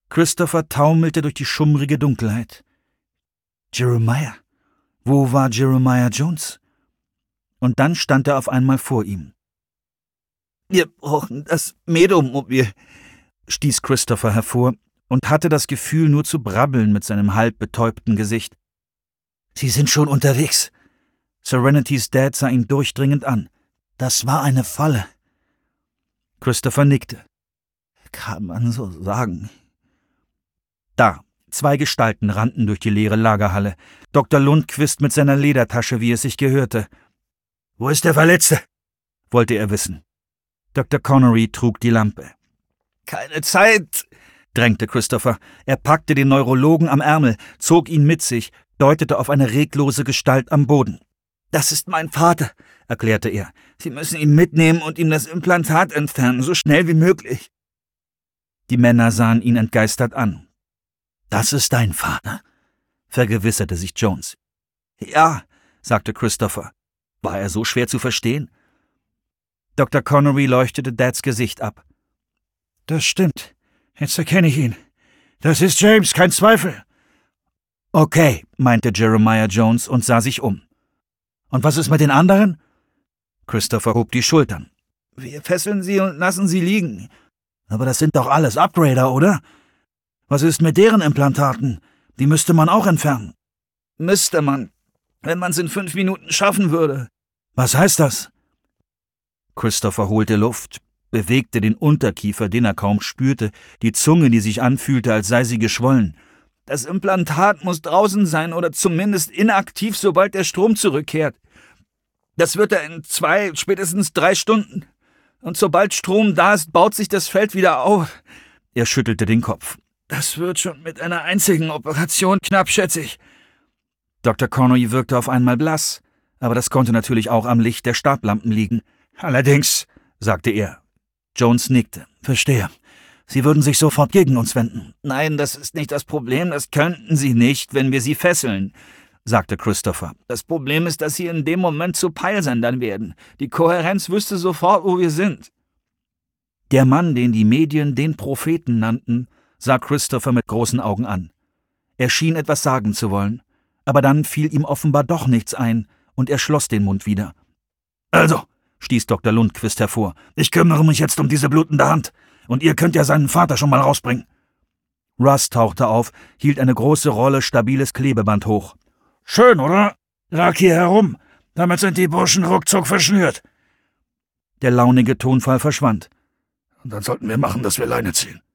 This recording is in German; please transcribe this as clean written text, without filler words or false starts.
Christopher taumelte durch die schummrige Dunkelheit. Jeremiah? Wo war Jeremiah Jones? Und dann stand er auf einmal vor ihm. »Wir brauchen das Medomobil«, stieß Christopher hervor und hatte das Gefühl, nur zu brabbeln mit seinem halb betäubten Gesicht. »Sie sind schon unterwegs.« Serenitys Dad sah ihn durchdringend an. »Das war eine Falle.« Christopher nickte. »Kann man so sagen.« Da, 2 Gestalten rannten durch die leere Lagerhalle. Dr. Lundquist mit seiner Ledertasche, wie es sich gehörte. »Wo ist der Verletzte?« wollte er wissen. Dr. Connery trug die Lampe. »Keine Zeit«, drängte Christopher. Er packte den Neurologen am Ärmel, zog ihn mit sich, deutete auf eine reglose Gestalt am Boden. »Das ist mein Vater«, erklärte er. »Sie müssen ihn mitnehmen und ihm das Implantat entfernen, so schnell wie möglich.« Die Männer sahen ihn entgeistert an. »Das ist dein Vater?« vergewisserte sich Jones. »Ja«, sagte Christopher. War er so schwer zu verstehen? Dr. Connery leuchtete Dads Gesicht ab. »Das stimmt. Jetzt erkenne ich ihn. Das ist James, kein Zweifel.« »Okay«, meinte Jeremiah Jones und sah sich um. »Und was ist mit den anderen?« Christopher hob die Schultern. »Wir fesseln sie und lassen sie liegen. Aber das sind doch alles Upgrader, oder? Was ist mit deren Implantaten? Die müsste man auch entfernen.« »Müsste man, wenn man es in 5 Minuten schaffen würde.« »Was heißt das?« Christopher holte Luft, bewegte den Unterkiefer, den er kaum spürte, die Zunge, die sich anfühlte, als sei sie geschwollen. »Das Implantat muss draußen sein oder zumindest inaktiv, sobald der Strom zurückkehrt. Das wird er in 2, spätestens 3 Stunden. Und sobald Strom da ist, baut sich das Feld wieder auf.« Er schüttelte den Kopf. »Das wird schon mit einer einzigen Operation knapp, schätze ich.« Dr. Connery wirkte auf einmal blass, aber das konnte natürlich auch am Licht der Stablampen liegen. »Allerdings«, sagte er. Jones nickte. »Verstehe. Sie würden sich sofort gegen uns wenden.« »Nein, das ist nicht das Problem, das könnten Sie nicht, wenn wir Sie fesseln«, sagte Christopher. »Das Problem ist, dass Sie in dem Moment zu Peilsendern werden. Die Kohärenz wüsste sofort, wo wir sind.« Der Mann, den die Medien den Propheten nannten, sah Christopher mit großen Augen an. Er schien etwas sagen zu wollen, aber dann fiel ihm offenbar doch nichts ein, und er schloss den Mund wieder. »Also«, stieß Dr. Lundquist hervor, »ich kümmere mich jetzt um diese blutende Hand, und ihr könnt ja seinen Vater schon mal rausbringen.« Russ tauchte auf, hielt eine große Rolle stabiles Klebeband hoch. »Schön, oder? Lag hier herum. Damit sind die Burschen ruckzuck verschnürt.« Der launige Tonfall verschwand. »Und dann sollten wir machen, dass wir Leine ziehen.«